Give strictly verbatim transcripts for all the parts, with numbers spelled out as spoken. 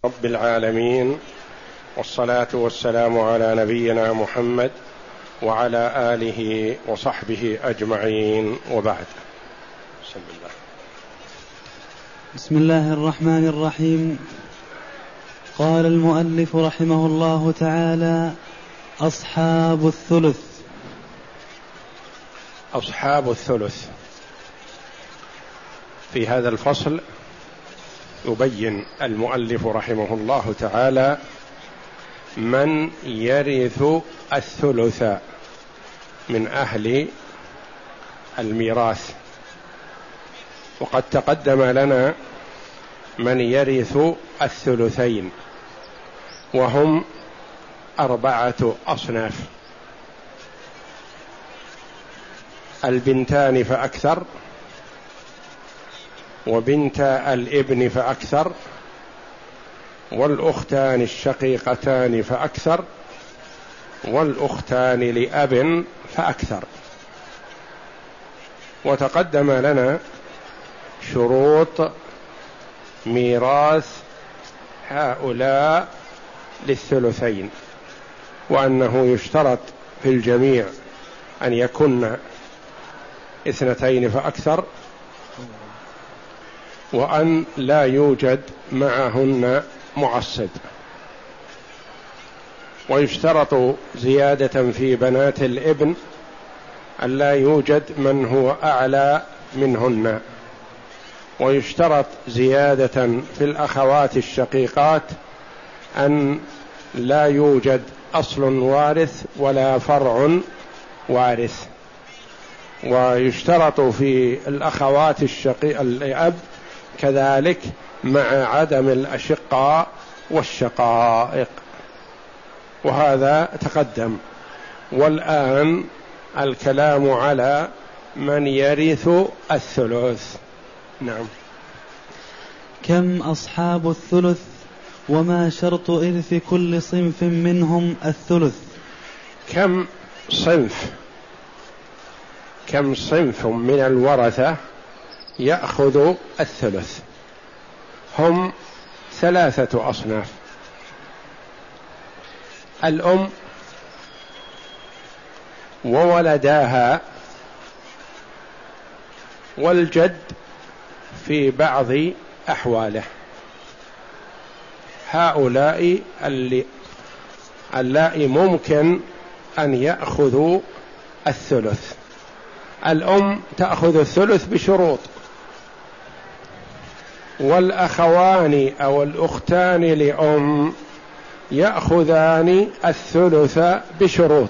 رب العالمين، والصلاة والسلام على نبينا محمد وعلى آله وصحبه أجمعين، وبعد. بسم الله. بسم الله الرحمن الرحيم. قال المؤلف رحمه الله تعالى: أصحاب الثلث. أصحاب الثلث. في هذا الفصل يبين المؤلف رحمه الله تعالى من يرث الثلث من أهل الميراث. وقد تقدم لنا من يرث الثلثين، وهم أربعة أصناف: البنتان فأكثر، وبنت الابن فأكثر، والأختان الشقيقتان فأكثر، والأختان لأب فأكثر. وتقدم لنا شروط ميراث هؤلاء للثلثين، وأنه يشترط في الجميع أن يكن اثنتين فأكثر، وأن لا يوجد معهن معصب، ويشترط زيادة في بنات الابن أن لا يوجد من هو أعلى منهن، ويشترط زيادة في الأخوات الشقيقات أن لا يوجد أصل وارث ولا فرع وارث، ويشترط في الأخوات الشقيق الأب كذلك مع عدم الأشقاء والشقائق، وهذا تقدم. والآن الكلام على من يرث الثلث. نعم. كم أصحاب الثلث، وما شرط إرث كل صنف منهم الثلث؟ كم صنف كم صنف من الورثة يأخذ الثلث؟ هم ثلاثة أصناف: الأم وولداها، والجد في بعض أحواله. هؤلاء اللي اللائي ممكن أن يأخذوا الثلث. الأم تأخذ الثلث بشروط، والأخوان أو الأختان لأم يأخذان الثلث بشروط،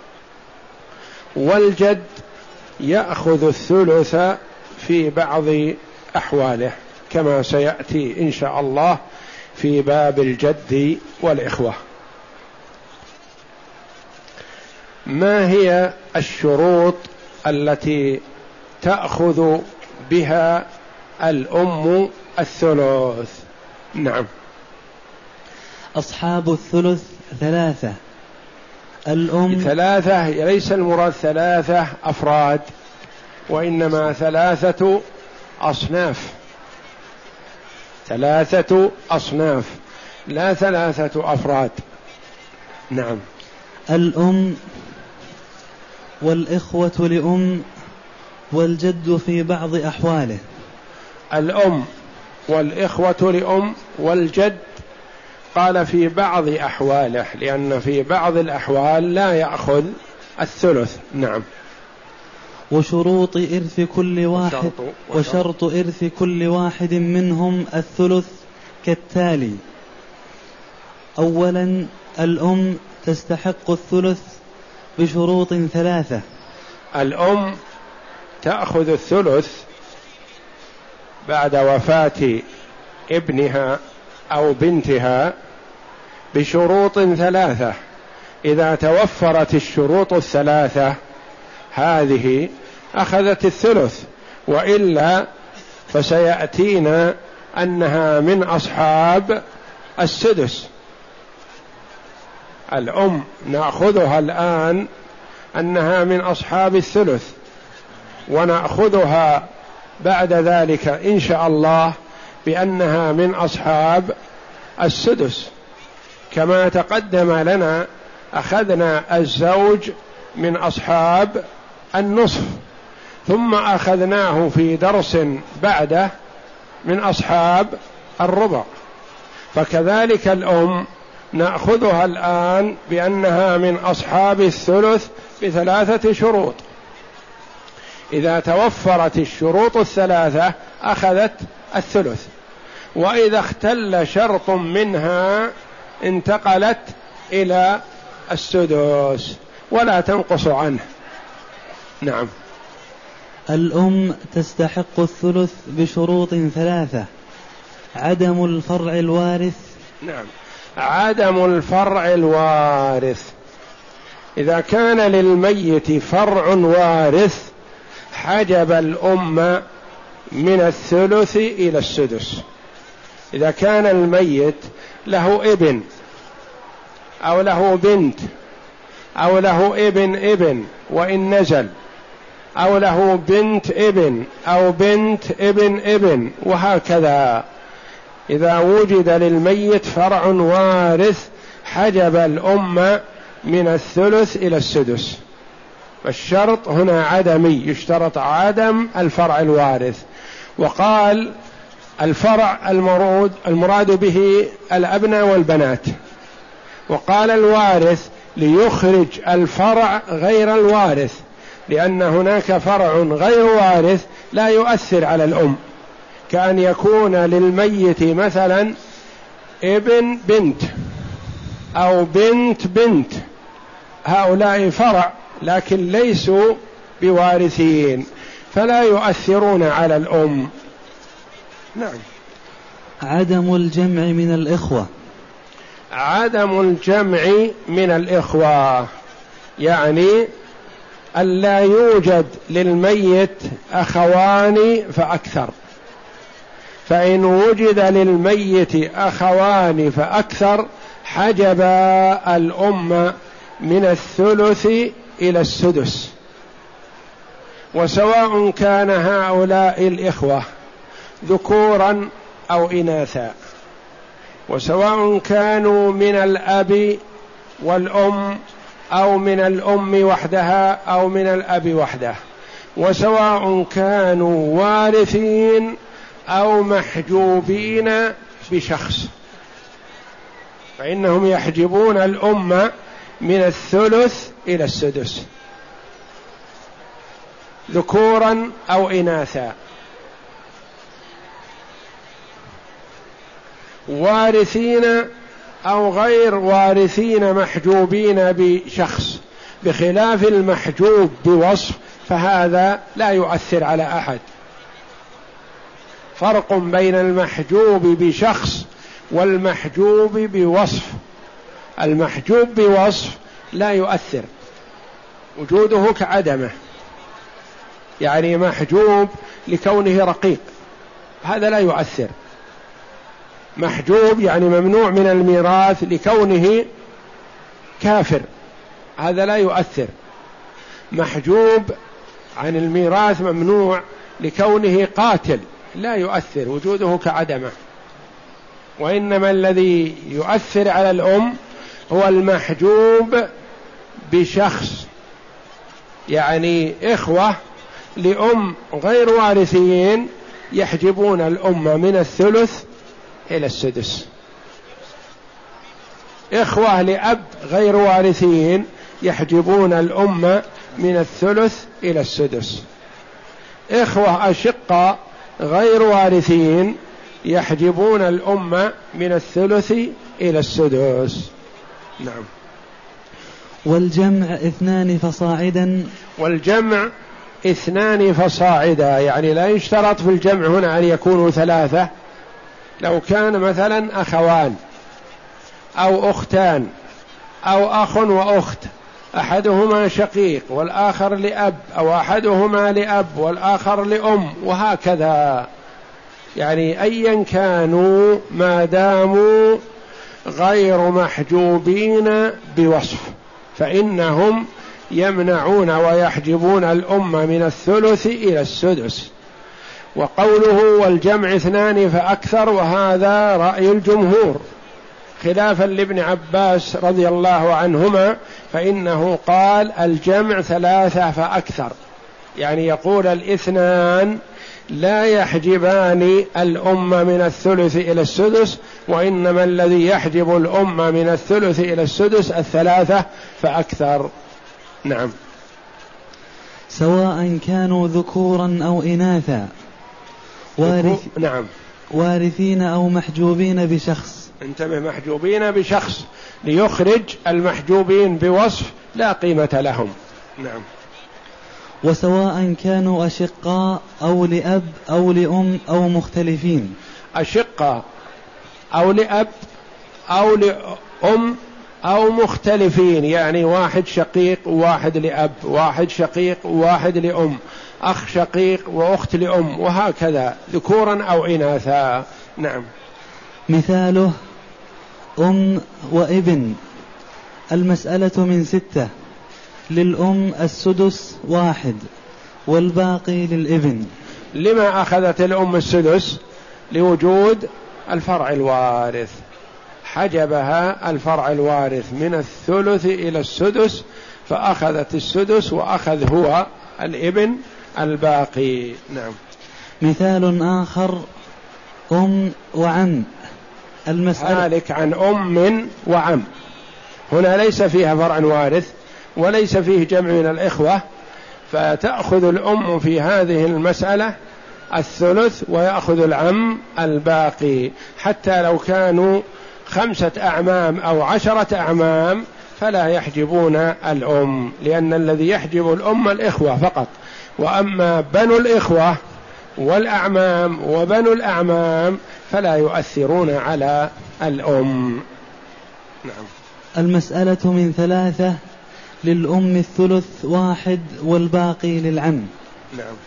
والجد يأخذ الثلث في بعض أحواله، كما سيأتي إن شاء الله في باب الجد والإخوة. ما هي الشروط التي تأخذ بها الأم الثلث؟ نعم. أصحاب الثلث ثلاثة: الأم ثلاثة، ليس المراد ثلاثة أفراد، وإنما ثلاثة أصناف. ثلاثة أصناف لا ثلاثة أفراد. نعم. الأم والإخوة لأم والجد في بعض أحواله. الأم والإخوة لأم والجد قال في بعض أحواله، لأن في بعض الأحوال لا يأخذ الثلث. نعم. وشروط إرث كل واحد وشرط إرث كل واحد منهم الثلث كالتالي: أولا، الأم تستحق الثلث بشروط ثلاثة. الأم تأخذ الثلث بعد وفاة ابنها أو بنتها بشروط ثلاثة. إذا توفرت الشروط الثلاثة هذه أخذت الثلث، وإلا فسيأتينا أنها من أصحاب السدس. الأم نأخذها الآن أنها من أصحاب الثلث، ونأخذها بعد ذلك إن شاء الله بأنها من أصحاب السدس، كما تقدم لنا أخذنا الزوج من أصحاب النصف، ثم أخذناه في درس بعده من أصحاب الربع، فكذلك الأم نأخذها الآن بأنها من أصحاب الثلث بثلاثة شروط. إذا توفرت الشروط الثلاثة أخذت الثلث، وإذا اختل شرط منها انتقلت إلى السدس ولا تنقص عنه. نعم. الأم تستحق الثلث بشروط ثلاثة: عدم الفرع الوارث. نعم، عدم الفرع الوارث. إذا كان للميت فرع وارث حجب الأم من الثلث إلى السدس. إذا كان الميت له ابن أو له بنت أو له ابن ابن وإن نزل، أو له بنت ابن أو بنت ابن ابن، وهكذا، إذا وجد للميت فرع وارث حجب الأم من الثلث إلى السدس. الشرط هنا عدمي، يشترط عدم الفرع الوارث. وقال الفرع المراد المراد به الأبناء والبنات، وقال الوارث ليخرج الفرع غير الوارث، لأن هناك فرع غير وارث لا يؤثر على الأم، كأن يكون للميت مثلا ابن بنت أو بنت بنت، هؤلاء فرع لكن ليسوا بوارثين فلا يؤثرون على الأم. نعم. عدم الجمع من الإخوة. عدم الجمع من الإخوة يعني ألا يوجد للميت أخوان فأكثر، فإن وجد للميت أخوان فأكثر حجب الأم من الثلث إلى السدس، وسواء كان هؤلاء الإخوة ذكورا أو إناثا، وسواء كانوا من الأب والأم أو من الأم وحدها أو من الأب وحده، وسواء كانوا وارثين أو محجوبين بشخص، فإنهم يحجبون الأم من الثلث إلى السدس ذكورا أو إناثا، وارثين أو غير وارثين محجوبين بشخص، بخلاف المحجوب بوصف فهذا لا يؤثر على أحد. فرق بين المحجوب بشخص والمحجوب بوصف. المحجوب بوصف لا يؤثر، وجوده كعدمه، يعني محجوب لكونه رقيق هذا لا يؤثر. محجوب يعني ممنوع من الميراث لكونه كافر، هذا لا يؤثر. محجوب عن الميراث ممنوع لكونه قاتل لا يؤثر، وجوده كعدمه. وإنما الذي يؤثر على الأم هو المحجوب بشخص، يعني إخوة لأم غير وارثين يحجبون الأم من الثلث إلى السدس، إخوة لأب غير وارثين يحجبون الأم من الثلث إلى السدس، إخوة أشقاء غير وارثين يحجبون الأم من الثلث إلى السدس. نعم. والجمع اثنان فصاعدا. والجمع اثنان فصاعدا، يعني لا يشترط في الجمع هنا أن يكونوا ثلاثة. لو كان مثلا أخوان أو أختان أو أخ وأخت، أحدهما شقيق والآخر لأب، أو أحدهما لأب والآخر لأم، وهكذا، يعني أيا كانوا ما داموا غير محجوبين بوصف فإنهم يمنعون ويحجبون الأم من الثلث إلى السدس. وقوله والجمع اثنان فأكثر، وهذا رأي الجمهور، خلافا لابن عباس رضي الله عنهما، فإنه قال الجمع ثلاثة فأكثر، يعني يقول الاثنان لا يحجبان الأم من الثلث إلى السدس، وإنما الذي يحجب الأم من الثلث إلى السدس الثلاثة فأكثر. نعم. سواء كانوا ذكورا أو إناثا، وارث نعم وارثين أو محجوبين بشخص. انتبه، محجوبين بشخص ليخرج المحجوبين بوصف لا قيمة لهم. نعم. وسواء كانوا أشقاء أو لأب أو لأم أو مختلفين. أشقاء أو لأب أو لأم أو مختلفين، يعني واحد شقيق وواحد لأب، واحد شقيق وواحد لأم، أخ شقيق وأخت لأم، وهكذا ذكورا أو إناثا. نعم. مثاله أم وابن. المسألة من ستة، للأم السدس واحد والباقي للابن. لما أخذت الأم السدس؟ لوجود الفرع الوارث، حجبها الفرع الوارث من الثلث إلى السدس، فأخذت السدس وأخذ هو الابن الباقي. نعم. مثال آخر أم وعم. المسألة هالك عن أم وعم، هنا ليس فيها فرع وارث وليس فيه جمع من الإخوة، فتأخذ الأم في هذه المسألة الثلث ويأخذ العم الباقي، حتى لو كانوا خمسة أعمام أو عشرة أعمام فلا يحجبون الأم، لأن الذي يحجب الأم الإخوة فقط، وأما بنو الإخوة والأعمام وبنو الأعمام فلا يؤثرون على الأم. نعم. المسألة من ثلاثة، للأم الثلث واحد والباقي للعم. نعم.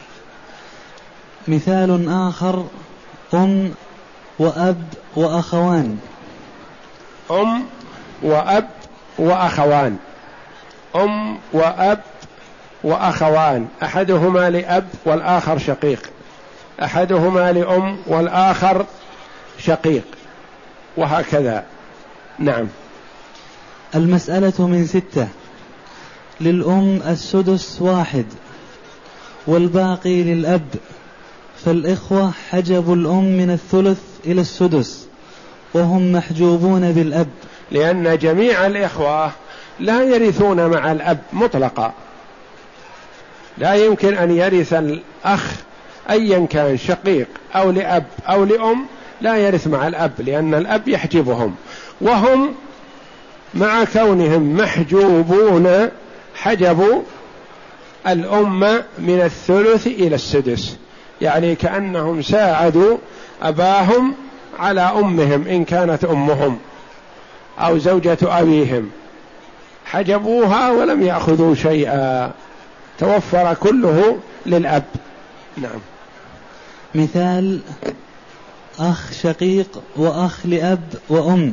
مثال آخر أم وأب وأخوان. أم وأب وأخوان. أم وأب وأخوان، أحدهما لأب والآخر شقيق، أحدهما لأم والآخر شقيق، وهكذا. نعم. المسألة من ستة، للأم السدس واحد والباقي للأب، فالإخوة حجبوا الأم من الثلث إلى السدس وهم محجوبون بالأب، لأن جميع الإخوة لا يرثون مع الأب مطلقا، لا يمكن أن يرث الأخ أيا كان شقيق أو لأب أو لأم، لا يرث مع الأب لأن الأب يحجبهم، وهم مع كونهم محجوبون حجبوا الأم من الثلث إلى السدس، يعني كأنهم ساعدوا أباهم على أمهم إن كانت أمهم أو زوجة أبيهم، حجبوها ولم يأخذوا شيئا، توفر كله للأب. نعم. مثال أخ شقيق وأخ لأب وأم.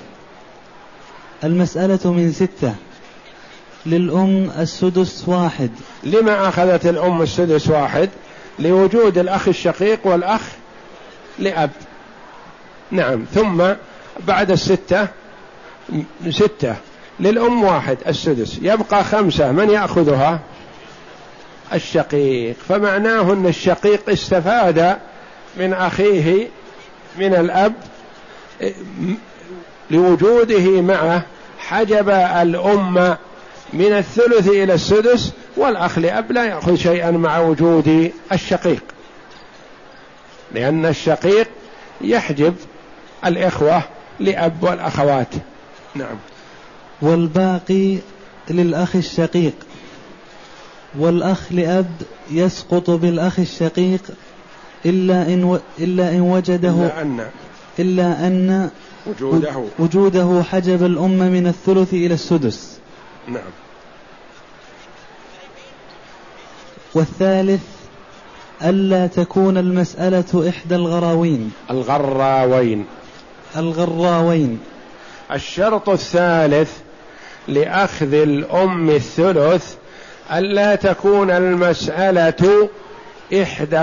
المسألة من ستة، للأم السدس واحد. لما أخذت الأم السدس واحد؟ لوجود الأخ الشقيق والأخ لأب. نعم. ثم بعد الستة ستة للأم واحد السدس، يبقى خمسة، من يأخذها؟ الشقيق، فمعناه أن الشقيق استفاد من أخيه من الأب لوجوده معه، حجب الأم من الثلث إلى السدس، والأخ لأب لا يأخذ شيئا مع وجود الشقيق، لأن الشقيق يحجب الإخوة لأب والأخوات. نعم. والباقي للأخ الشقيق، والأخ لأب يسقط بالأخ الشقيق إلا إن, و... إلا إن وجده إلا أن, إلا أن وجوده. وجوده حجب الأم من الثلث إلى السدس. نعم. والثالث ألا تكون المسألة إحدى الغراوين. الغراوين الغراوين الشرط الثالث لأخذ الأم الثلث ألا تكون المسألة إحدى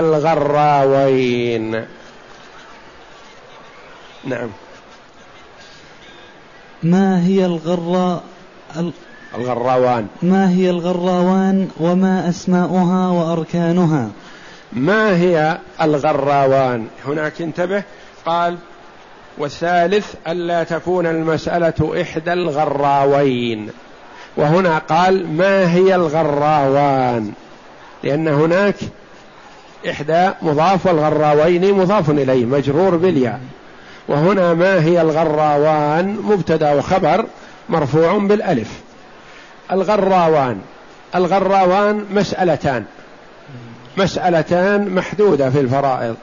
الغراوين. نعم. ما هي الغراء الغراوان ما هي الغراوان وما أسماؤها وأركانها؟ ما هي الغراوان؟ هناك انتبه، قال والثالث ألا تكون المسألة إحدى الغراوين، وهنا قال ما هي الغراوان، لأن هناك إحدى مضاف والغراوين مضاف إليه مجرور بالياء، وهنا ما هي الغراوان مبتدأ وخبر مرفوع بالألف. الغراوان الغراوان مسألتان مسألتان محدودة في الفرائض،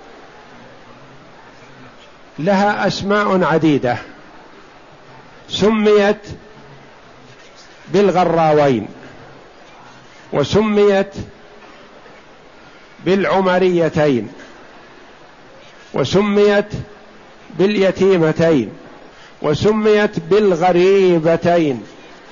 لها أسماء عديدة، سميت بالغراوين وسميت بالعمريتين وسميت باليتيمتين وسميت بالغريبتين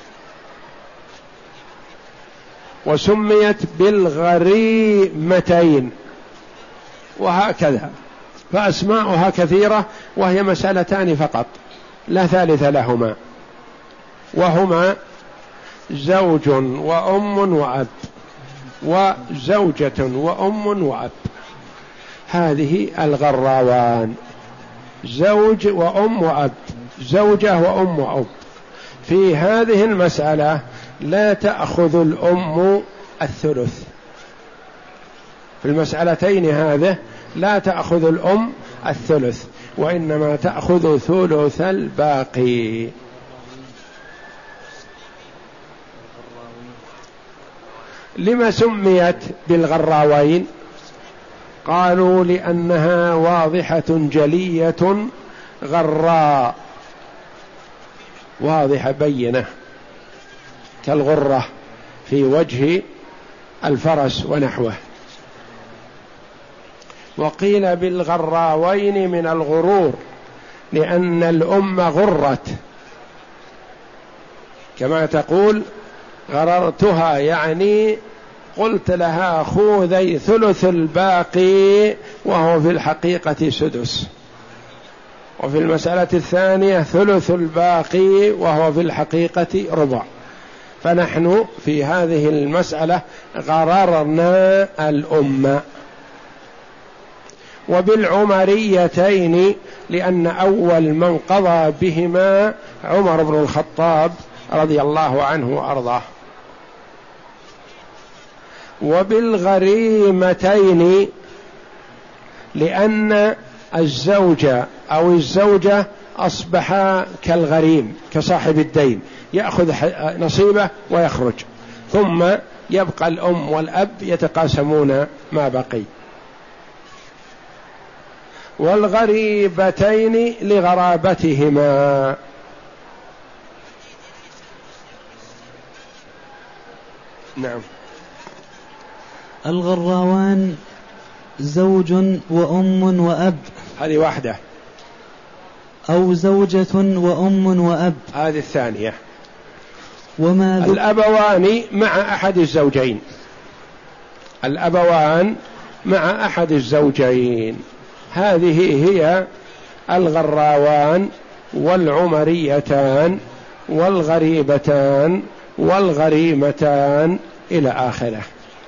وسميت بالغريمتين، وهكذا، فأسماؤها كثيرة، وهي مسألتان فقط لا ثالث لهما، وهما زوج وأم وأب وزوجة وأم وأب. هذه الغراوان، زوج وأم وأب، زوجة وأم وأب. في هذه المسألة لا تأخذ الأم الثلث، في المسألتين هذه لا تأخذ الأم الثلث، وإنما تأخذ ثلث الباقي. لما سميت بالغراوين؟ قالوا لأنها واضحة جلية غراء، واضحة بينة كالغرة في وجه الفرس ونحوه. وقيل بالغراوين من الغرور، لأن الأم غرت، كما تقول غررتها، يعني قلت لها خذي ثلث الباقي، وهو في الحقيقة سدس. وفي المسألة الثانية ثلث الباقي، وهو في الحقيقة ربع. فنحن في هذه المسألة غررنا الأم. وبالعمريتين لأن أول من قضى بهما عمر بن الخطاب رضي الله عنه وأرضاه. وبالغريمتين لأن الزوج أو الزوجة أصبحا كالغريم كصاحب الدين، يأخذ نصيبه ويخرج، ثم يبقى الأم والأب يتقاسمون ما بقي. والغريبتين لغرابتهما. نعم. الغراوان زوج وأم وأب، هذه واحدة، أو زوجة وأم وأب، هذه الثانية. وما الأبوان مع أحد الزوجين، الأبوان مع أحد الزوجين، هذه هي الغراوان والعمريتان والغريبتان والغريمتان إلى آخره.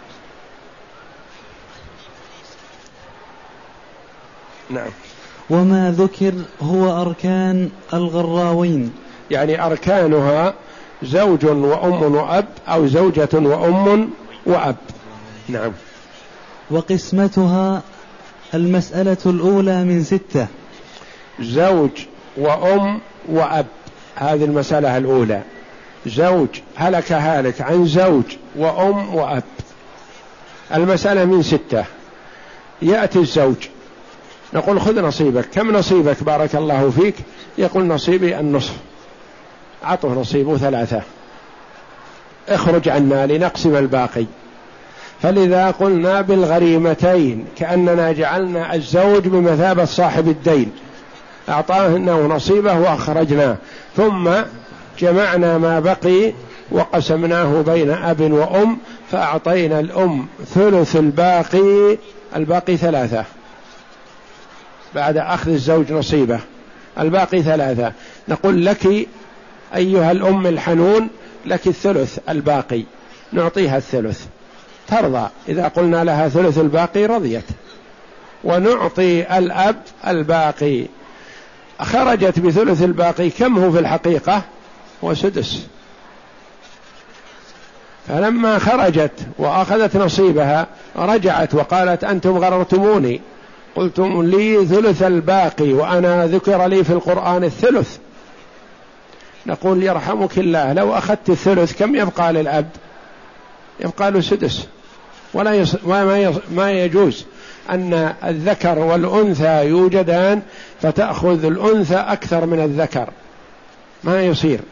نعم. وما ذكر هو أركان الغراوين، يعني أركانها زوج وأم وأب، أو زوجة وأم وأب. نعم. وقسمتها المسألة الأولى من ستة، زوج وأم وأب، هذه المسألة الأولى. زوج هلك هالك عن زوج وأم وأب، المسألة من ستة. يأتي الزوج نقول خذ نصيبك، كم نصيبك بارك الله فيك؟ يقول نصيبي النصف، عطه نصيبه ثلاثة، اخرج عنا لنقسم الباقي. فلذا قلنا بالغريمتين، كأننا جعلنا الزوج بمثابة صاحب الدين، أعطاه نصيبه وأخرجناه، ثم جمعنا ما بقي وقسمناه بين أب وأم، فأعطينا الأم ثلث الباقي، الباقي ثلاثة بعد أخذ الزوج نصيبه، الباقي ثلاثة. نقول لك أيها الأم الحنون لك الثلث الباقي، نعطيها الثلث، ترضى. إذا قلنا لها ثلث الباقي رضيت. ونعطي الأب الباقي. خرجت بثلث الباقي، كم هو في الحقيقة؟ هو سدس. فلما خرجت وأخذت نصيبها رجعت وقالت أنتم غررتموني، قلتم لي ثلث الباقي وأنا ذكر لي في القرآن الثلث. نقول يرحمك الله، لو أخذت الثلث كم يبقى للأب؟ يبقى له سدس. ولا يص... ما, يص... ما يجوز أن الذكر والأنثى يوجدان فتأخذ الأنثى أكثر من الذكر، ما يصير.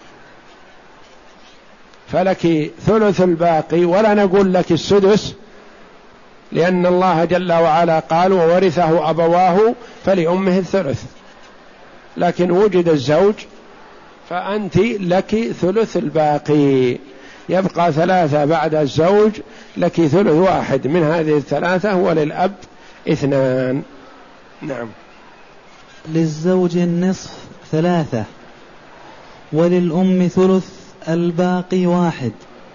فلك ثلث الباقي، ولا نقول لك السدس، لأن الله جل وعلا قال وورثه أبواه فلأمه الثلث. لكن وجد الزوج فأنت لك ثلث الباقي، يبقى ثلاثة بعد الزوج، لك ثلث واحد من هذه الثلاثة، وللأب اثنان. نعم. للزوج النصف ثلاثة، وللأم ثلث الباقي واحد،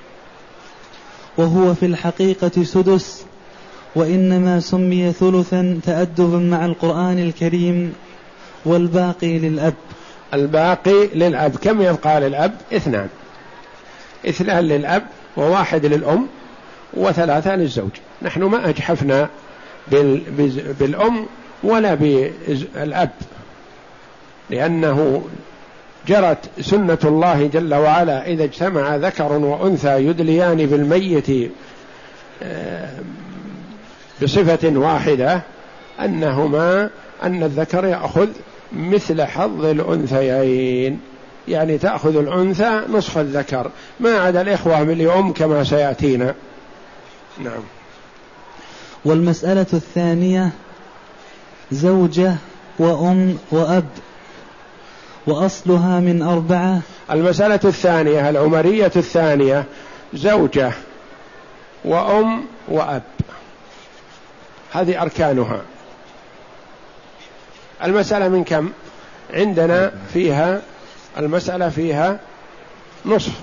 وهو في الحقيقة سدس، وإنما سمي ثلثا تأدبا مع القرآن الكريم، والباقي للأب. الباقي للأب. كم يبقى للأب؟ اثنان، اثنان للأب وواحد للأم وثلاثة للزوج. نحن ما أجحفنا بالأم ولا بالأب، لأنه جرت سنة الله جل وعلا إذا اجتمع ذكر وأنثى يدليان بالميت بصفة واحدة أنهما أن الذكر يأخذ مثل حظ الأنثيين، يعني تأخذ الأنثى نصف الذكر، ما عدا الإخوة من الأم كما سيأتينا. نعم. والمسألة الثانية زوجة وأم وأب، وأصلها من أربعة. المسألة الثانية العمرية الثانية زوجة وأم وأب، هذه أركانها. المسألة من كم؟ عندنا فيها المسألة فيها نصف،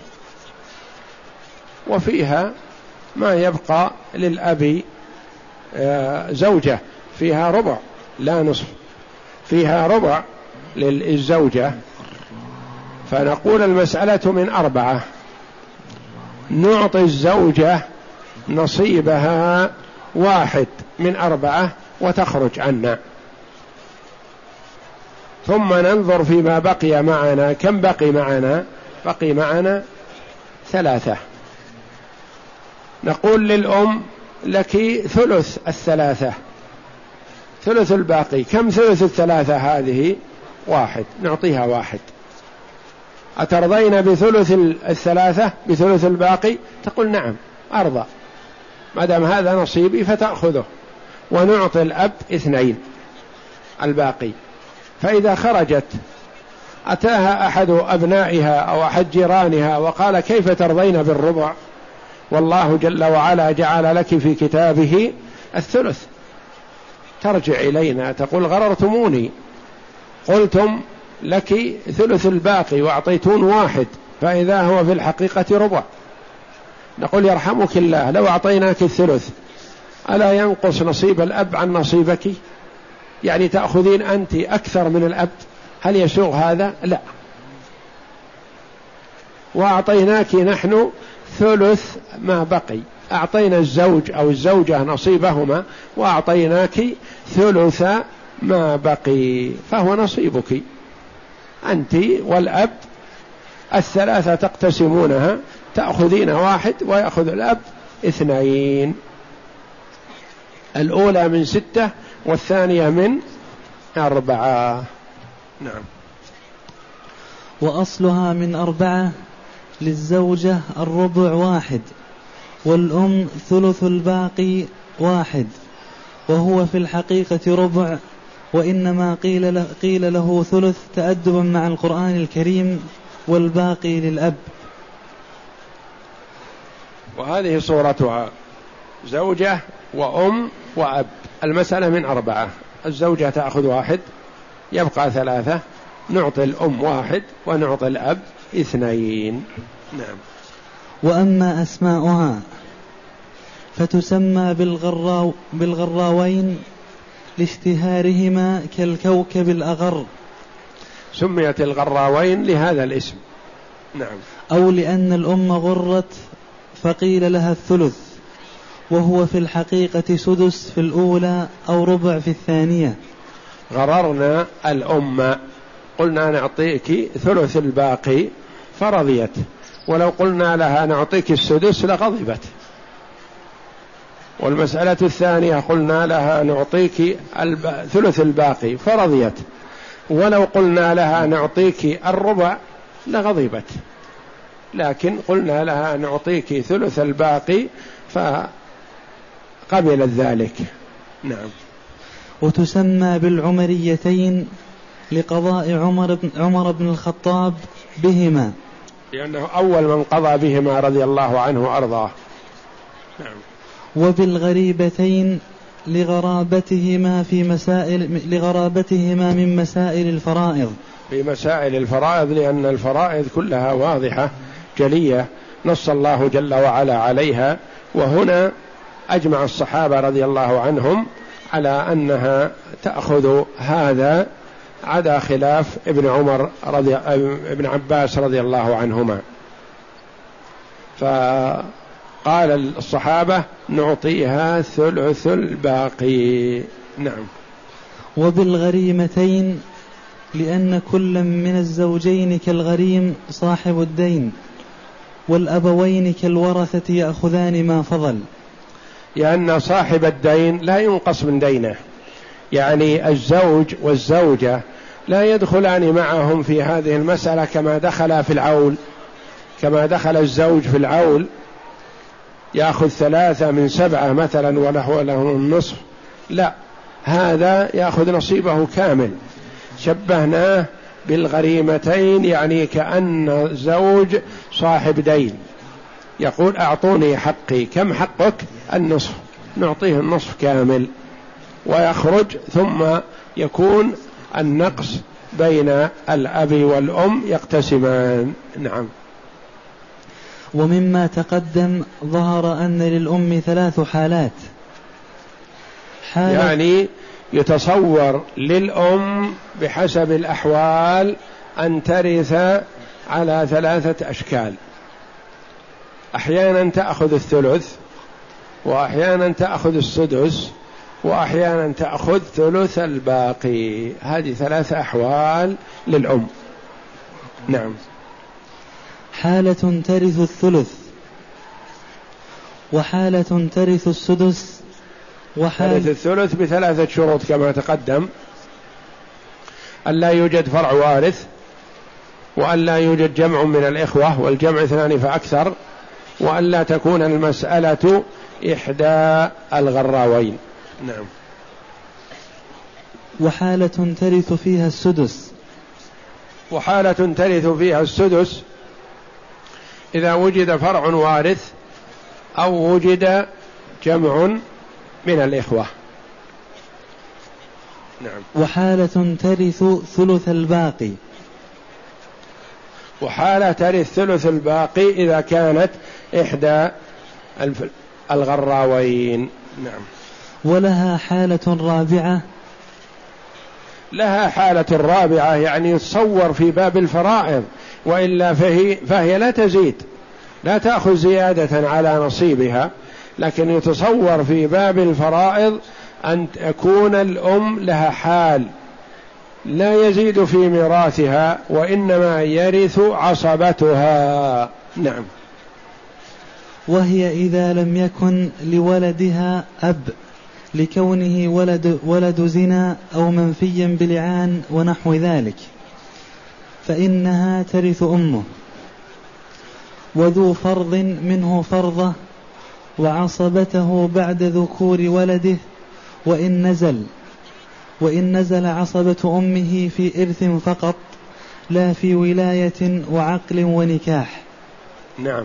وفيها ما يبقى للأب زوجة فيها ربع لا نصف، فيها ربع للزوجة. فنقول المسألة من أربعة، نعطي الزوجة نصيبها واحد من أربعة وتخرج عنا، ثم ننظر فيما بقي معنا. كم بقي معنا؟ بقي معنا ثلاثة. نقول للأم لك ثلث الثلاثة، ثلث الباقي. كم ثلث الثلاثة هذه؟ واحد، نعطيها واحد. أترضين بثلث الثلاثة بثلث الباقي؟ تقول نعم أرضى، ما دام هذا نصيبي فتأخذه. ونعطي الأب اثنين الباقي. فإذا خرجت أتاها أحد أبنائها أو أحد جيرانها وقال كيف ترضين بالربع والله جل وعلا جعل لك في كتابه الثلث، ترجع إلينا تقول غررتموني، قلتم لك ثلث الباقي وأعطيتون واحد، فإذا هو في الحقيقة ربع. نقول يرحمك الله، لو أعطيناك الثلث ألا ينقص نصيب الأب عن نصيبك؟ يعني تأخذين أنت أكثر من الأب، هل يسوغ هذا؟ لا. وأعطيناك نحن ثلث ما بقي، أعطينا الزوج أو الزوجة نصيبهما وأعطيناك ثلث ما بقي، فهو نصيبك أنت والأب. الثلاثة تقتسمونها، تأخذين واحد ويأخذ الأب اثنين. الأولى من ستة والثانية من أربعة. نعم. وأصلها من أربعة، للزوجة الربع واحد، والأم ثلث الباقي واحد، وهو في الحقيقة ربع، وإنما قيل له, قيل له ثلث تأدبا مع القرآن الكريم، والباقي للأب. وهذه صورتها زوجة وأم وأب. المسألة من أربعة، الزوجة تأخذ واحد، يبقى ثلاثة، نعطي الأم واحد ونعطي الأب اثنين. نعم. وأما أسماؤها فتسمى بالغراو بالغراوين لاشتهارهما كالكوكب الأغر. سميت الغراوين لهذا الاسم. نعم. أو لأن الأم غرت فقيل لها الثلث، وهو في الحقيقة سدس في الأولى أو ربع في الثانية. غررنا الأم، قلنا نعطيك ثلث الباقي فرضيت، ولو قلنا لها نعطيك السدس لغضبت. والمسألة الثانية قلنا لها نعطيك الب... ثلث الباقي فرضيت، ولو قلنا لها نعطيك الربع لغضبت، لكن قلنا لها نعطيك ثلث الباقي فقبلت ذلك. نعم. وتسمى بالعمريتين لقضاء عمر بن, عمر بن الخطاب بهما، لأنه أول من قضى بهما رضي الله عنه وأرضاه. نعم. وبالغريبتين لغرابتهما في مسائل لغرابتهما من مسائل الفرائض، في مسائل الفرائض، لأن الفرائض كلها واضحة جلية نص الله جل وعلا عليها، وهنا أجمع الصحابة رضي الله عنهم على أنها تأخذ هذا عدا خلاف ابن عمر رضي ابن عباس رضي الله عنهما، فقال الصحابة نعطيها ثلث الباقي. نعم. وبالغريمتين لأن كل من الزوجين كالغريم صاحب الدين، والأبوين كالورثة يأخذان ما فضل. لأن صاحب الدين لا ينقص من دينه، يعني الزوج والزوجة لا يدخلان معهم في هذه المسألة كما دخل في العول، كما دخل الزوج في العول يأخذ ثلاثة من سبعة مثلا وله له النصف، لا، هذا يأخذ نصيبه كامل. شبهناه بالغريمتين، يعني كأن الزوج صاحب دين يقول أعطوني حقي، كم حقك؟ النصف، نعطيه النصف كامل ويخرج، ثم يكون النقص بين الأب والأم يقتسمان. نعم. ومما تقدم ظهر أن للأم ثلاث حالات. حالة يعني يتصور للأم بحسب الأحوال أن ترث على ثلاثة أشكال، أحيانا تأخذ الثلث، وأحيانا تأخذ السدس، وأحيانا تأخذ ثلث الباقي. هذه ثلاثة أحوال للأم. نعم. حالة ترث الثلث، وحالة ترث السدس، وحالة ترث الثلث بثلاثة شروط كما تقدم: أن لا يوجد فرع وارث، وأن لا يوجد جمع من الإخوة، والجمع اثنان فأكثر، وأن لا تكون المسألة إحدى الغراوين. نعم. وحالة ترث فيها السدس، وحالة ترث فيها السدس إذا وجد فرع وارث أو وجد جمع من الإخوة. نعم. وحالة ترث ثلث الباقي، وحالة ترث ثلث الباقي إذا كانت إحدى الغراوين. نعم. ولها حالة رابعة، لها حالة رابعة يعني يتصور في باب الفرائض، وإلا فهي, فهي لا تزيد، لا تأخذ زيادة على نصيبها، لكن يتصور في باب الفرائض أن تكون الأم لها حال لا يزيد في ميراثها، وإنما يرث عصبتها. نعم. وهي إذا لم يكن لولدها أب لكونه ولد, ولد زنا أو منفيا بلعان ونحو ذلك، فإنها ترث أمه، وذو فرض منه فرضه، وعصبته بعد ذكور ولده، وإن نزل وإن نزل عصبة أمه في إرث فقط، لا في ولاية وعقل ونكاح. نعم.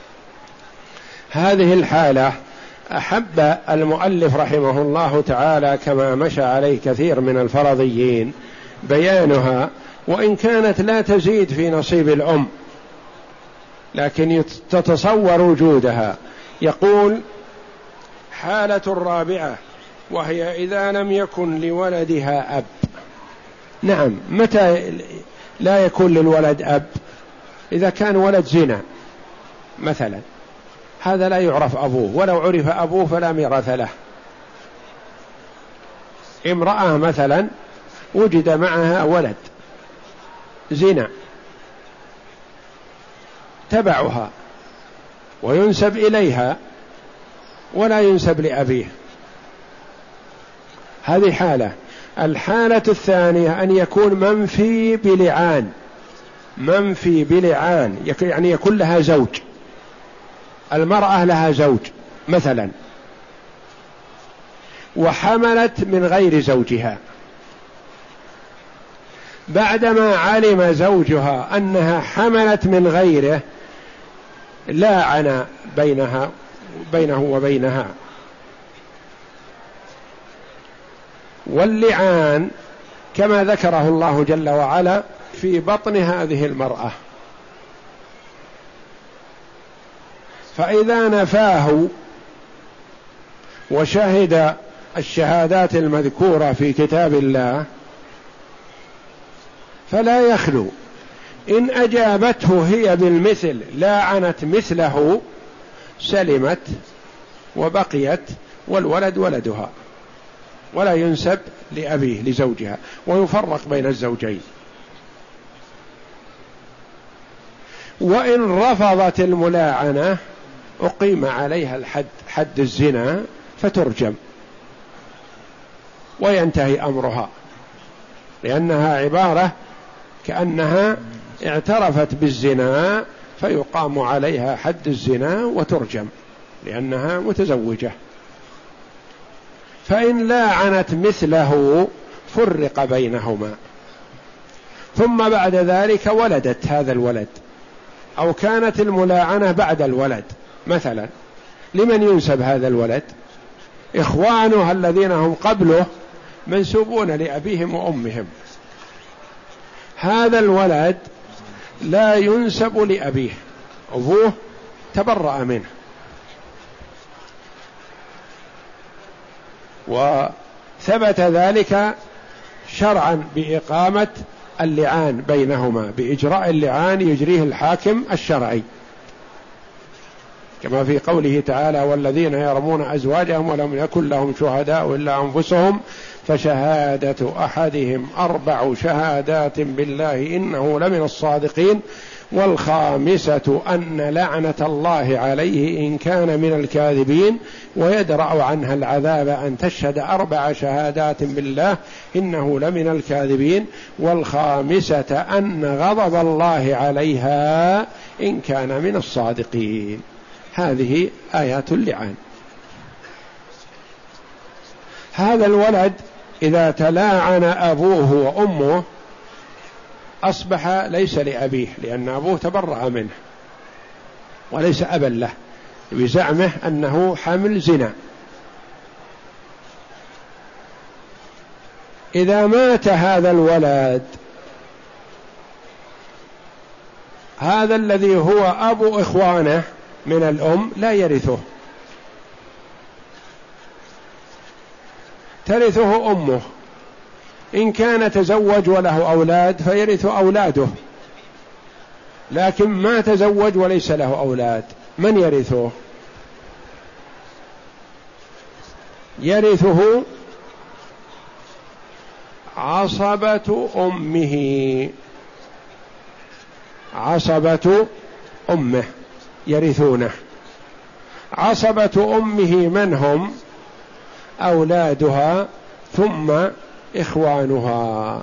هذه الحالة أحب المؤلف رحمه الله تعالى كما مشى عليه كثير من الفرضيين بيانها، وإن كانت لا تزيد في نصيب الأم لكن تتصور وجودها. يقول: حالة الرابعة وهي إذا لم يكن لولدها أب. نعم، متى لا يكون للولد أب؟ إذا كان ولد زنا مثلا، هذا لا يعرف أبوه، ولو عرف أبوه فلا ميراث له. امرأة مثلا وجد معها ولد زنا تبعها وينسب إليها ولا ينسب لأبيه، هذه حالة. الحالة الثانية أن يكون منفي بلعان، منفي بلعان يعني يكون لها زوج، المرأة لها زوج مثلا وحملت من غير زوجها، بعدما علم زوجها أنها حملت من غيره لاعن بينها بينه وبينها. واللعان كما ذكره الله جل وعلا في بطن هذه المرأة، فإذا نفاه وشهد الشهادات المذكورة في كتاب الله فلا يخلو، إن أجابته هي بالمثل لاعنت مثله سلمت وبقيت والولد ولدها ولا ينسب لأبيه لزوجها، ويفرق بين الزوجين. وإن رفضت الملاعنة أقيم عليها الحد، حد الزنا، فترجم وينتهي أمرها، لأنها عبارة كأنها اعترفت بالزنا، فيقام عليها حد الزنا وترجم لأنها متزوجة. فإن لاعنت مثله فرق بينهما، ثم بعد ذلك ولدت هذا الولد، أو كانت الملاعنة بعد الولد مثلا، لمن ينسب هذا الولد؟ إخوانها الذين هم قبله منسوبون لأبيهم وأمهم، هذا الولد لا ينسب لأبيه، أبوه تبرأ منه. وثبت ذلك شرعا بإقامة اللعان بينهما، بإجراء اللعان يجريه الحاكم الشرعي، كما في قوله تعالى: والذين يرمون أزواجهم ولم يكن لهم شهداء إلا أنفسهم فشهادة أحدهم أربع شهادات بالله إنه لمن الصادقين والخامسة أن لعنة الله عليه إن كان من الكاذبين ويدرأ عنها العذاب أن تشهد أربع شهادات بالله إنه لمن الكاذبين والخامسة أن غضب الله عليها إن كان من الصادقين. هذه آيات اللعان. هذا الولد إذا تلاعن أبوه وأمه أصبح ليس لأبيه، لأن أبوه تبرأ منه وليس أبا له، بزعمه أنه حمل زنا. إذا مات هذا الولد، هذا الذي هو أبو إخوانه من الأم لا يرثه، ترثه أمه، إن كان تزوج وله أولاد فيرث أولاده، لكن ما تزوج وليس له أولاد، من يرثه؟ يرثه عصبة أمه، عصبة أمه يرثونه. عصبة أمه من هم؟ أولادها ثم إخوانها.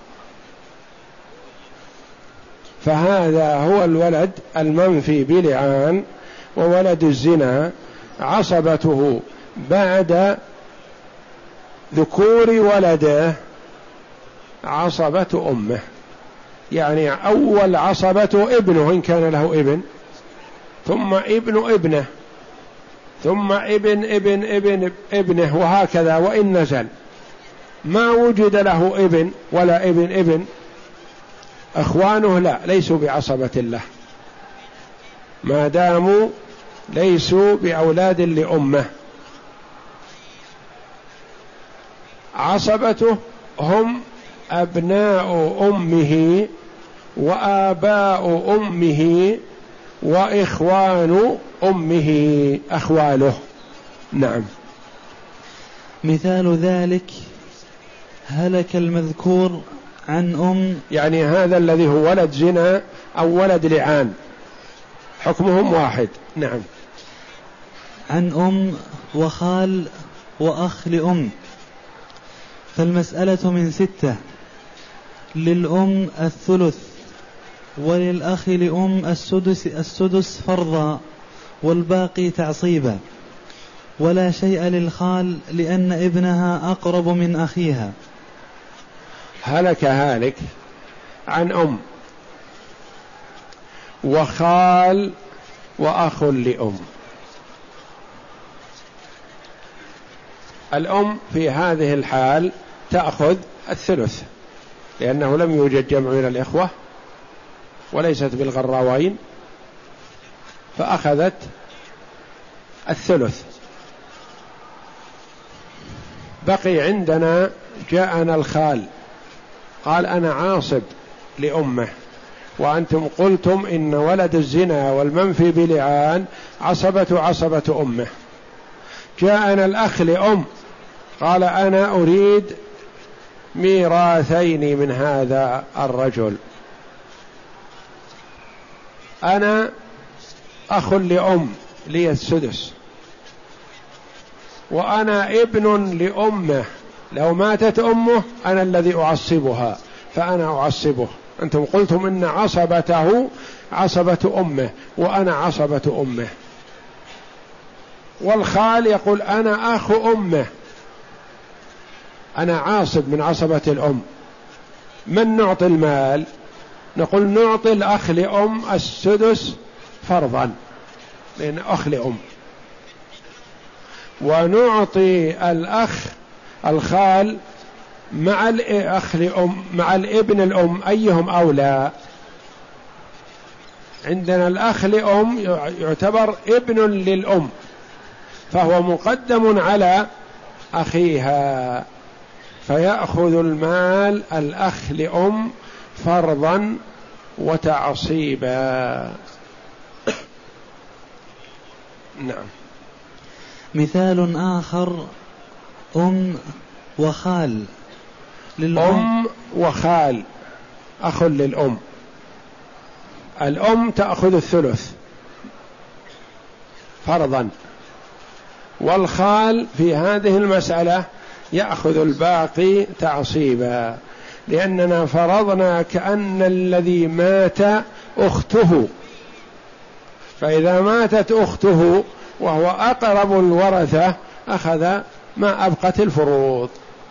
فهذا هو الولد المنفي بلعان، وولد الزنا عصبته بعد ذكور ولده عصبة أمه، يعني أول عصبة ابنه إن كان له ابن، ثم ابن ابنه، ثم ابن ابن ابن ابنه، وهكذا. وإن نزل ما وجد له ابن ولا ابن ابن إخوانه لا، ليسوا بعصبة له ما داموا ليسوا بأولاد لأمه. عصبته هم أبناء أمه وآباء أمه وإخوان أمه أخواله. نعم. مثال ذلك هلك المذكور عن أم، يعني هذا الذي هو ولد زنا أو ولد لعان حكمهم واحد. نعم. عن أم وخال وأخ لأم، فالمسألة من ستة: للأم الثلث، وللأخ لأم السدس, السدس فرضا، والباقي تعصيبا، ولا شيء للخال لأن ابنها أقرب من أخيها. هلك هالك عن أم وخال وأخ لأم. الأم في هذه الحال تأخذ الثلث لأنه لم يوجد جمع من الإخوة وليست بالغراوين، فأخذت الثلث. بقي عندنا جاءنا الخال قال أنا عاصب لأمه، وأنتم قلتم إن ولد الزنا والمنفي بلعان عصبة عصبة أمه. جاءنا الأخ لأم قال أنا أريد ميراثين من هذا الرجل، أنا أخ لأم لي السدس، وأنا ابن لأمه، لو ماتت أمه أنا الذي أعصبها فأنا أعصبه. أنتم قلتم إن عصبته عصبة أمه وأنا عصبة أمه. والخال يقول أنا أخ أمه، أنا عاصب من عصبة الأم. من نعطي المال؟ نقول نعطي الأخ لأم السدس فرضا لأن أخ لأم، ونعطي الأخ الخال مع الأخ لأم مع الابن الأم، أيهم أولى؟ عندنا الأخ لأم يعتبر ابن للأم فهو مقدم على أخيها، فيأخذ المال الأخ لأم فرضا وتعصيبا. نعم. مثال آخر: أم وخال للأم. أم وخال أخ للأم، الأم تأخذ الثلث فرضا، والخال في هذه المسألة يأخذ الباقي تعصيبا، لأننا فرضنا كأن الذي مات أخته، فإذا ماتت أخته وهو أقرب الورثة أخذ ما أبقت الفروض.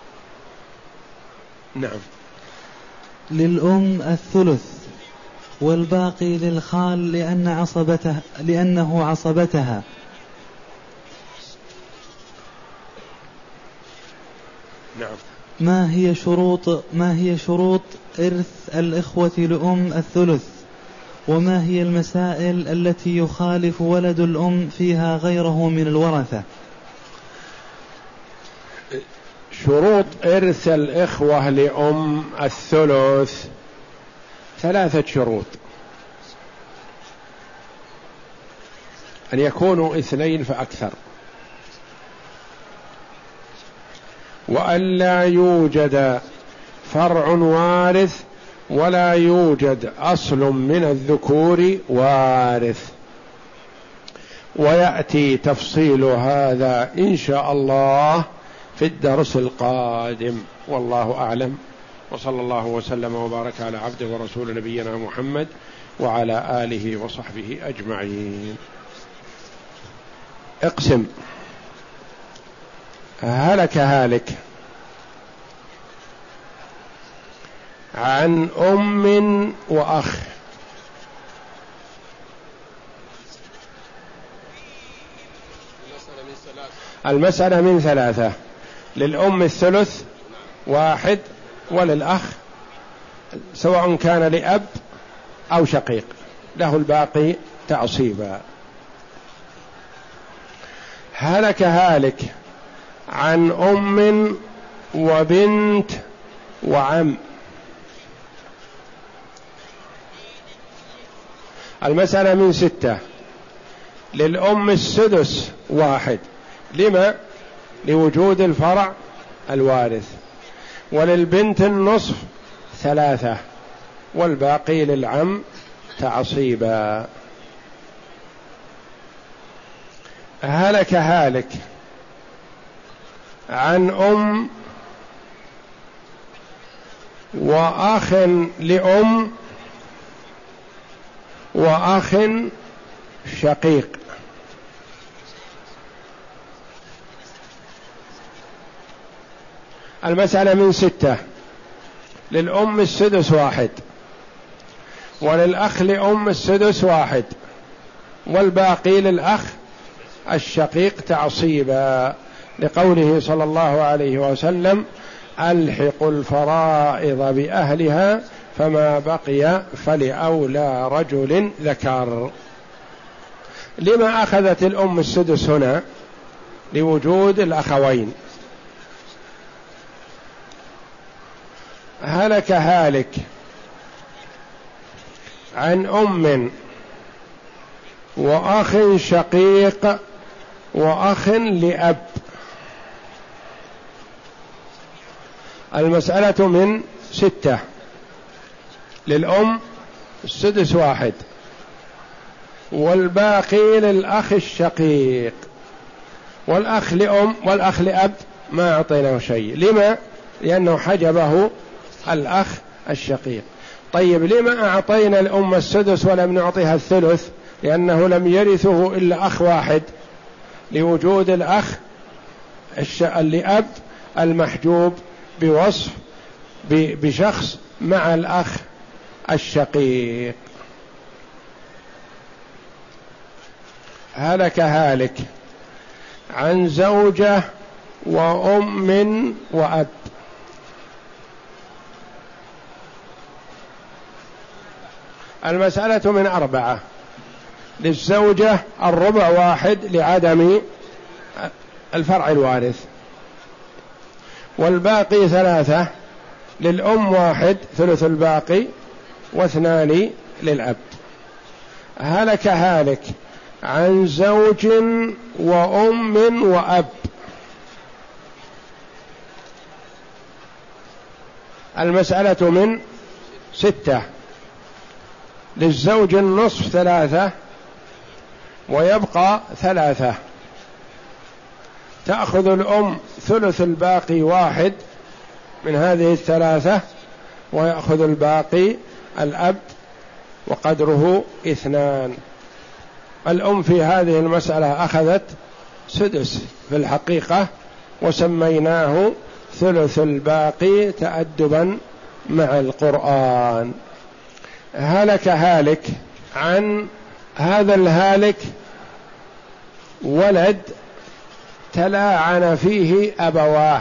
نعم. للأم الثلث والباقي للخال لأن عصبته لأنه عصبتها. نعم. ما هي شروط ما هي شروط إرث الإخوة لأم الثلث؟ وما هي المسائل التي يخالف ولد الأم فيها غيره من الورثة؟ شروط إرث الإخوة لأم الثلث ثلاثة شروط: أن يكونوا اثنين فأكثر، وأن لا يوجد فرع وارث ولا يوجد أصل من الذكور وارث. ويأتي تفصيل هذا إن شاء الله في الدرس القادم، والله أعلم، وصلى الله وسلم وبارك على عبده ورسول نبينا محمد وعلى آله وصحبه أجمعين. اقسم. هلك هالك عن أم وأخ. المسألة من ثلاثة: للأم الثلث واحد، وللأخ سواء كان لأب أو شقيق له الباقي تعصيبا. هلك هالك عن أم وبنت وعم. المسألة من ستة. للأم السدس واحد، لما؟ لوجود الفرع الوارث. وللبنت النصف ثلاثة، والباقي للعم تعصيبا. هلك هالك عن أم وأخ لأم وأخ شقيق. المسألة من ستة. للأم السدس واحد، وللأخ لأم السدس واحد، والباقي للأخ الشقيق تعصيبا، لقوله صلى الله عليه وسلم: ألحق الفرائض بأهلها فما بقي فلأولى رجل ذكر. لما أخذت الأم السدس هنا؟ لوجود الأخوين. هلك هالك عن أم وأخ شقيق وأخ لأب. المسألة من ستة. للأم السدس واحد، والباقي للأخ الشقيق، والأخ لأم والأخ لأب ما أعطيناه شيء. لما؟ لأنه حجبه الأخ الشقيق. طيب لما أعطينا الأم السدس ولم نعطيها الثلث؟ لأنه لم يرثه إلا أخ واحد، لوجود الأخ لأب المحجوب بوصف بشخص مع الأخ الشقيق. هلك هالك عن زوجة وأم وأب. المسألة من أربعة. للزوجة الربع واحد لعدم الفرع الوارث، والباقي ثلاثة. للأم واحد ثلث الباقي، واثنان للأب. هلك هالك عن زوج وأم وأب. المسألة من ستة. للزوج النصف ثلاثة، ويبقى ثلاثة. تأخذ الأم ثلث الباقي واحد من هذه الثلاثة، ويأخذ الباقي الأب وقدره اثنان. الأم في هذه المسألة أخذت سدس في الحقيقة، وسميناه ثلث الباقي تأدبا مع القرآن. هلك هالك عن هذا الهالك ولد تلاعن فيه أبواه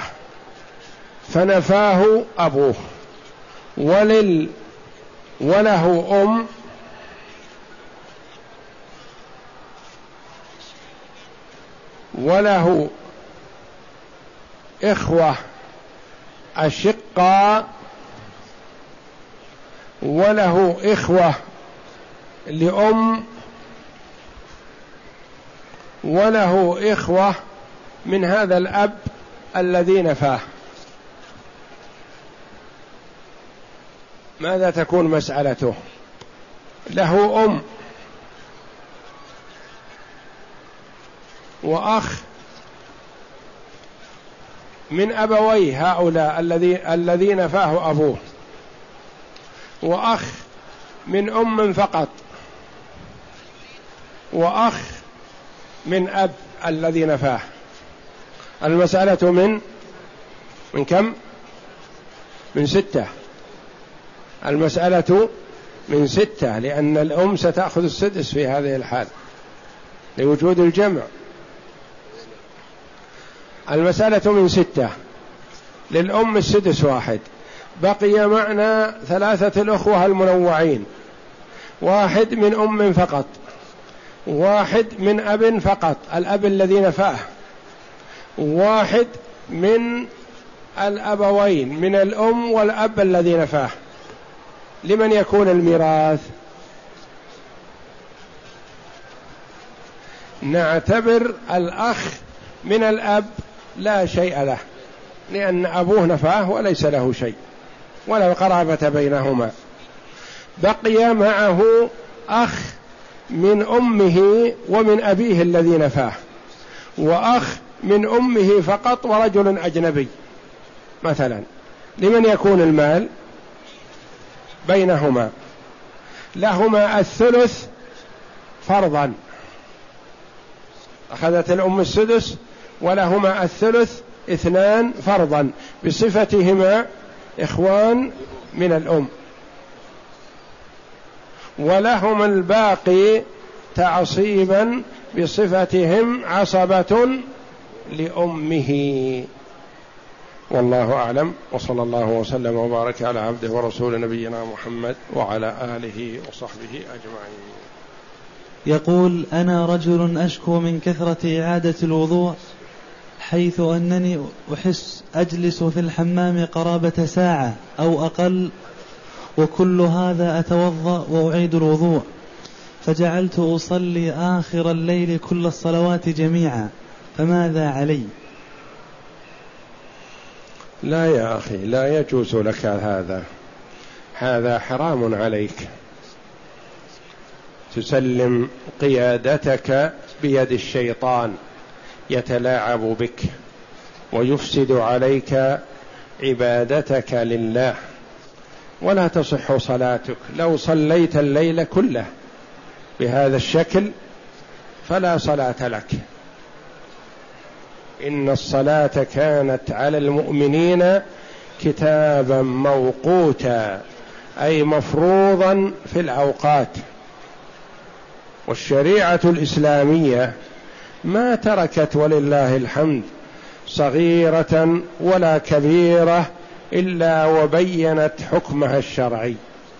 فنفاه أبوه، ولل وله أم وله إخوة أشقاء، وله إخوة لأم، وله إخوة من هذا الأب الذي نفاه. ماذا تكون مسألته؟ له أم وأخ من أبوي هؤلاء الذي الذي نفاه أبوه، وأخ من أم فقط، وأخ من أب الذي نفاه. المسألة من من كم؟ من ستة. المسألة من ستة، لأن الأم ستأخذ السدس في هذه الحال لوجود الجمع. المسألة من ستة. للأم السدس واحد، بقي معنا ثلاثة الأخوة المنوعين، واحد من أم فقط، واحد من أب فقط الأب الذي نفاه، واحد من الأبوين من الأم والأب الذي نفاه. لمن يكون الميراث؟ نعتبر الأخ من الأب لا شيء له، لأن أبوه نفاه وليس له شيء ولا قرابة بينهما. بقي معه أخ من أمه ومن أبيه الذي نفاه، وأخ من أمه فقط ورجل أجنبي مثلا. لمن يكون المال بينهما؟ لهما الثلث فرضا، أخذت الأم السدس ولهما الثلث اثنان فرضا بصفتهما إخوان من الأم، ولهما الباقي تعصيبا بصفتهم عصبة لأمه. والله أعلم، وصلى الله وسلم وبارك على عبده ورسول نبينا محمد وعلى آله وصحبه أجمعين. يقول: أنا رجل أشكو من كثرة إعادة الوضوء، حيث أنني أحس أجلس في الحمام قرابة ساعة أو أقل، وكل هذا أتوضأ وأعيد الوضوء، فجعلت أصلي آخر الليل كل الصلوات جميعا، فماذا علي؟ لا يا أخي، لا يجوز لك هذا، هذا حرام عليك. تسلم قيادتك بيد الشيطان يتلاعب بك ويفسد عليك عبادتك لله، ولا تصح صلاتك. لو صليت الليل كله بهذا الشكل فلا صلاة لك. إن الصلاة كانت على المؤمنين كتابا موقوتا، أي مفروضا في الأوقات. والشريعة الإسلامية ما تركت ولله الحمد صغيرة ولا كبيرة إلا وبينت حكمها الشرعي.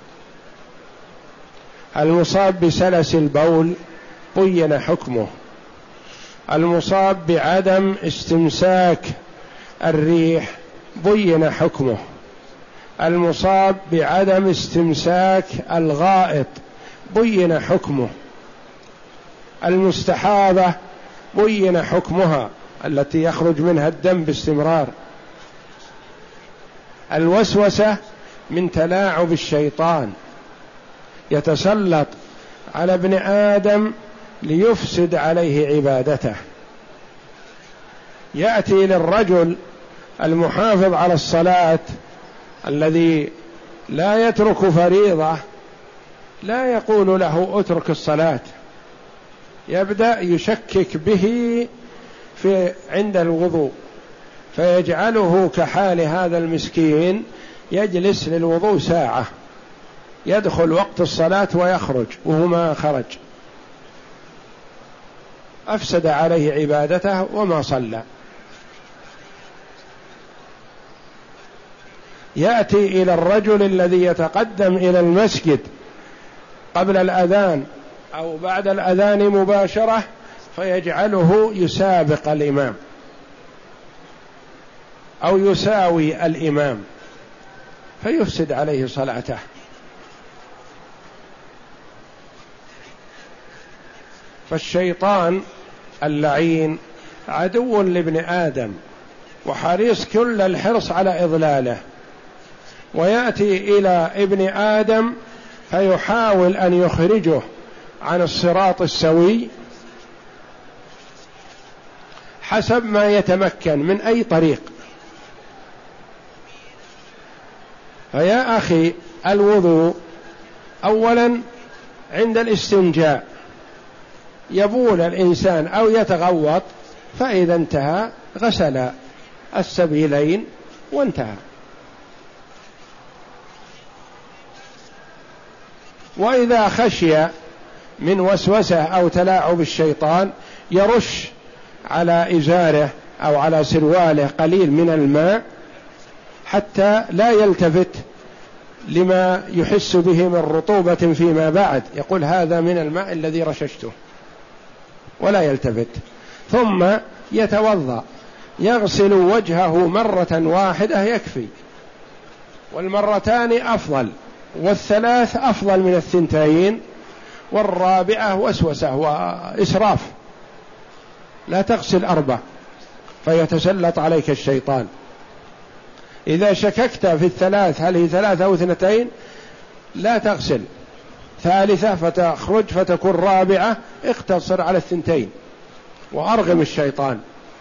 المصاب بسلس البول بين حكمه، المصاب بعدم استمساك الريح بين حكمه، المصاب بعدم استمساك الغائط بين حكمه، المستحاضة بين حكمها التي يخرج منها الدم باستمرار. الوسوسة من تلاعب الشيطان، يتسلط على ابن آدم ليفسد عليه عبادته. يأتي للرجل المحافظ على الصلاة الذي لا يترك فريضة، لا يقول له اترك الصلاة، يبدأ يشكك به في عند الوضوء، فيجعله كحال هذا المسكين يجلس للوضوء ساعة، يدخل وقت الصلاة ويخرج وهو ما خرج، أفسد عليه عبادته وما صلى. يأتي إلى الرجل الذي يتقدم إلى المسجد قبل الأذان أو بعد الأذان مباشرة، فيجعله يسابق الإمام أو يساوي الإمام، فيفسد عليه صلاته. فالشيطان اللعين عدو لابن آدم وحريص كل الحرص على إضلاله، ويأتي إلى ابن آدم فيحاول أن يخرجه عن الصراط السوي حسب ما يتمكن من أي طريق. فيا أخي، الوضوء أولا عند الاستنجاء يبول الإنسان أو يتغوط، فإذا انتهى غسل السبيلين وانتهى. وإذا خشي من وسوسة أو تلاعب الشيطان يرش على إزاره أو على سرواله قليل من الماء حتى لا يلتفت لما يحس به من رطوبة فيما بعد، يقول هذا من الماء الذي رششته ولا يلتفت. ثم يتوضأ، يغسل وجهه مرة واحدة يكفي، والمرتان أفضل، والثلاث أفضل من الثنتين، والرابعة وسوسة وإسراف، لا تغسل أربع فيتسلط عليك الشيطان. إذا شككت في الثلاث هل هي ثلاثة أو اثنتين لا تغسل ثالثة فتخرج فتكون رابعة، اقتصر على الثنتين وأرغم الشيطان،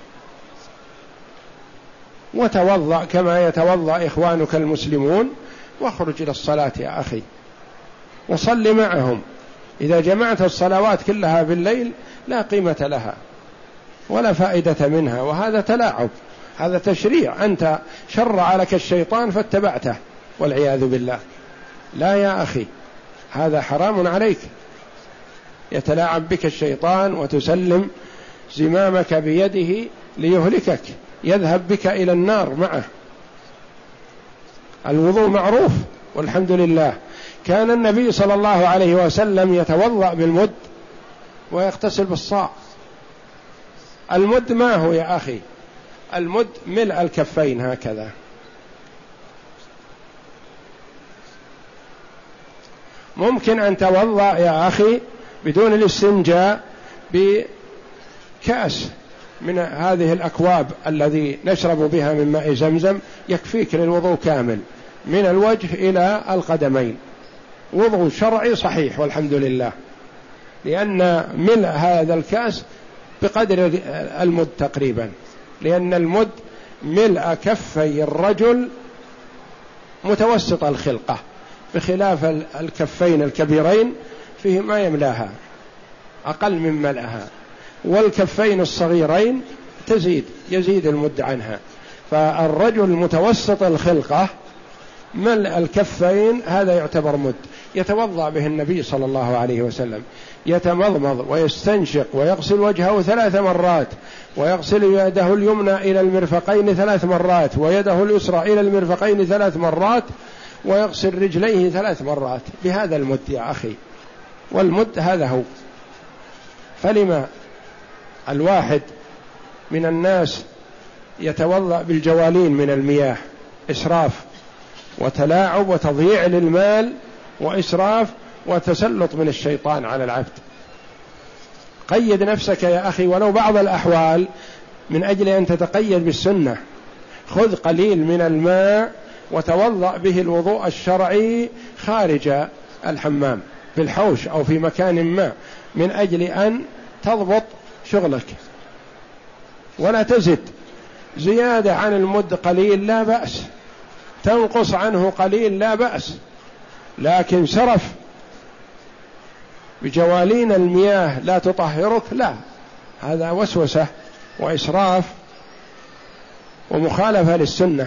وتوضأ كما يتوضأ إخوانك المسلمون، واخرج إلى الصلاة يا أخي وصل معهم. إذا جمعت الصلوات كلها بالليل لا قيمة لها ولا فائدة منها، وهذا تلاعب، هذا تشريع، أنت شرع لك الشيطان فاتبعته والعياذ بالله. لا يا أخي، هذا حرام عليك، يتلاعب بك الشيطان وتسلم زمامك بيده ليهلكك، يذهب بك إلى النار معه. الوضوء معروف والحمد لله. كان النبي صلى الله عليه وسلم يتوضأ بالمد ويغتسل بالصاع. المد ما هو يا أخي؟ المد ملء الكفين هكذا، ممكن أن توضأ يا أخي بدون الاستنجاء بكأس من هذه الأكواب الذي نشرب بها من ماء زمزم، يكفيك للوضوء كامل من الوجه إلى القدمين، وضوء شرعي صحيح والحمد لله، لأن ملء هذا الكأس بقدر المد تقريبا، لأن المد ملء كفي الرجل متوسط الخلقة، بخلاف الكفين الكبيرين فيه ما يملاها أقل من ملأها، والكفين الصغيرين تزيد يزيد المد عنها. فالرجل متوسط الخلقة ملء الكفين هذا يعتبر مد. يتوضأ به النبي صلى الله عليه وسلم، يتمضمض ويستنشق ويغسل وجهه ثلاث مرات، ويغسل يده اليمنى إلى المرفقين ثلاث مرات، ويده اليسرى إلى المرفقين ثلاث مرات، ويغسل رجليه ثلاث مرات بهذا المد يا أخي، والمد هذا هو. فلما الواحد من الناس يتوضأ بالجوالين من المياه؟ إسراف وتلاعب وتضييع للمال وإسراف وتسلط من الشيطان على العبد. قيد نفسك يا أخي ولو بعض الأحوال من أجل أن تتقيد بالسنة، خذ قليل من الماء وتوضأ به الوضوء الشرعي خارج الحمام في الحوش أو في مكان ما، من أجل أن تضبط شغلك، ولا تزد. زيادة عن المد قليل لا بأس، تنقص عنه قليل لا بأس، لكن سرف بجوالين المياه لا تطهرك، لا، هذا وسوسة وإسراف ومخالفة للسنة.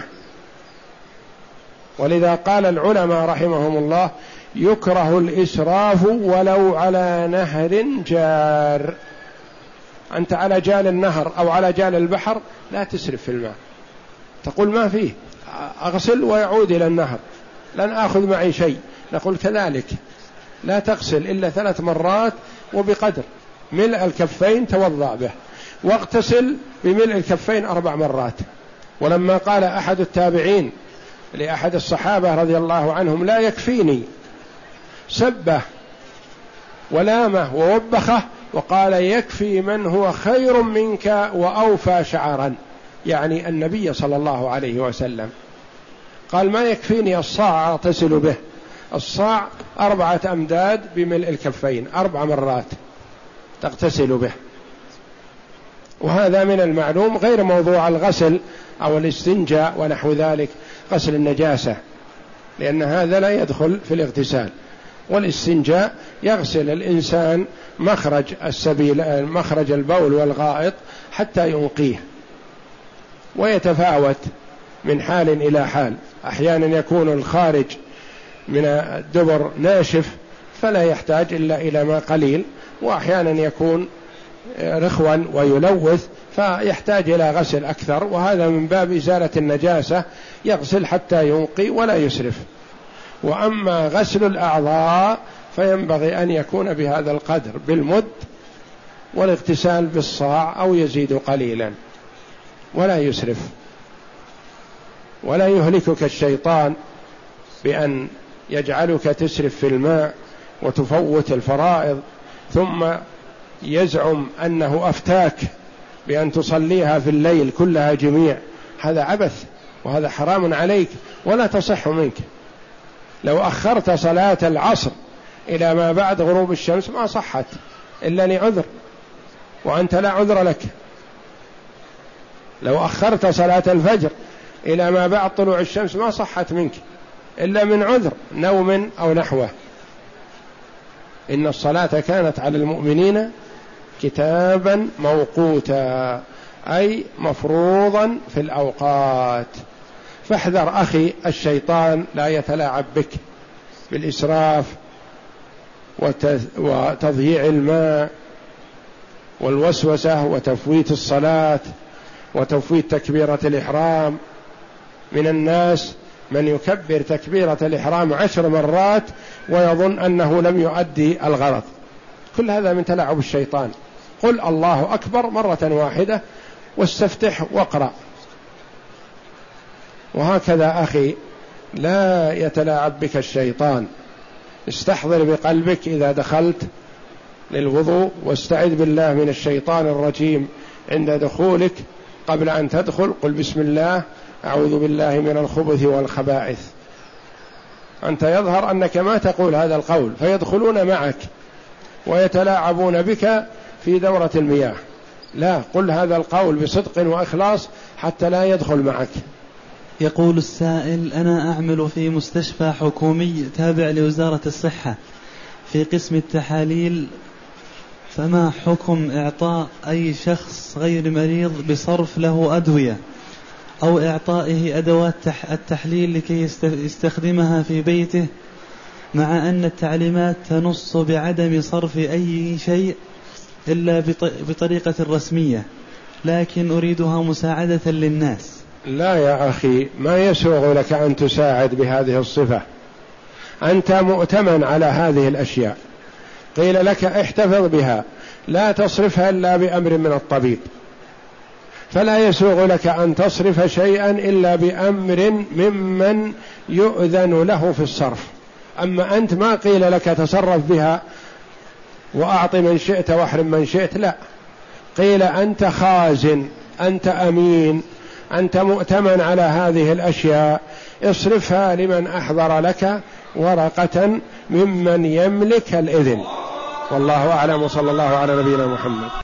ولذا قال العلماء رحمهم الله: يكره الإسراف ولو على نهر جار. أنت على جال النهر أو على جال البحر لا تسرف في الماء، تقول ما فيه، أغسل ويعود إلى النهر، لن آخذ معي شيء. نقول كذلك، لا تغسل إلا ثلاث مرات وبقدر ملء الكفين توضأ به، واغتسل بملء الكفين أربع مرات. ولما قال أحد التابعين لأحد الصحابة رضي الله عنهم: لا يكفيني، سبه ولامه ووبخه وقال: يكفي من هو خير منك وأوفى شعرا، يعني النبي صلى الله عليه وسلم. قال: ما يكفيني الصاع أغتسل به، الصاع أربعة أمداد بملء الكفين أربع مرات تغتسل به. وهذا من المعلوم، غير موضوع الغسل أو الاستنجاء ونحو ذلك، غسل النجاسة، لأن هذا لا يدخل في الاغتسال. والاستنجاء يغسل الإنسان مخرج السبيل، مخرج البول والغائط حتى ينقيه، ويتفاوت من حال إلى حال. أحيانا يكون الخارج من الدبر ناشف فلا يحتاج إلا إلى ماء قليل، وأحيانا يكون رخوا ويلوث فيحتاج إلى غسل أكثر، وهذا من باب إزالة النجاسة، يغسل حتى ينقي ولا يسرف. وأما غسل الأعضاء فينبغي أن يكون بهذا القدر بالمد، والاغتسال بالصاع أو يزيد قليلا ولا يسرف. ولا يهلكك الشيطان بأن يجعلك تسرف في الماء وتفوت الفرائض، ثم يزعم أنه أفتاك بأن تصليها في الليل كلها جميع. هذا عبث، وهذا حرام عليك ولا تصح منك. لو أخرت صلاة العصر إلى ما بعد غروب الشمس ما صحت إلا لعذر، وأنت لا عذر لك. لو أخرت صلاة الفجر إلى ما بعد طلوع الشمس ما صحت منك إلا من عذر، نوم أو نحوه. إن الصلاة كانت على المؤمنين كتابا موقوتا، أي مفروضا في الأوقات. فاحذر أخي الشيطان لا يتلاعب بك بالإسراف وتضييع الماء والوسوسة وتفويت الصلاة وتفويت تكبيرة الإحرام. من الناس من يكبر تكبيرة الإحرام عشر مرات ويظن أنه لم يؤدي الغرض. كل هذا من تلاعب الشيطان. قل الله أكبر مرة واحدة واستفتح واقرأ. وهكذا أخي لا يتلاعب بك الشيطان. استحضر بقلبك إذا دخلت للوضوء، واستعذ بالله من الشيطان الرجيم عند دخولك. قبل أن تدخل قل بسم الله أعوذ بالله من الخبث والخبائث. أنت يظهر أنك ما تقول هذا القول، فيدخلون معك ويتلاعبون بك في دورة المياه. لا، قل هذا القول بصدق وإخلاص حتى لا يدخل معك. يقول السائل: أنا أعمل في مستشفى حكومي تابع لوزارة الصحة في قسم التحاليل، فما حكم إعطاء أي شخص غير مريض بصرف له أدوية أو إعطائه أدوات التحليل لكي يستخدمها في بيته، مع أن التعليمات تنص بعدم صرف أي شيء إلا بطريقة رسمية، لكن أريدها مساعدة للناس؟ لا يا أخي، ما يسوغ لك أن تساعد بهذه الصفة. أنت مؤتمن على هذه الأشياء، قيل لك احتفظ بها، لا تصرفها إلا بأمر من الطبيب، فلا يسوغ لك أن تصرف شيئا إلا بأمر ممن يؤذن له في الصرف. أما أنت ما قيل لك تصرف بها وأعط من شئت واحرم من شئت، لا، قيل أنت خازن، أنت أمين، أنت مؤتمن على هذه الأشياء، اصرفها لمن أحضر لك ورقة ممن يملك الإذن. والله أعلم، وصلى الله على نبينا محمد.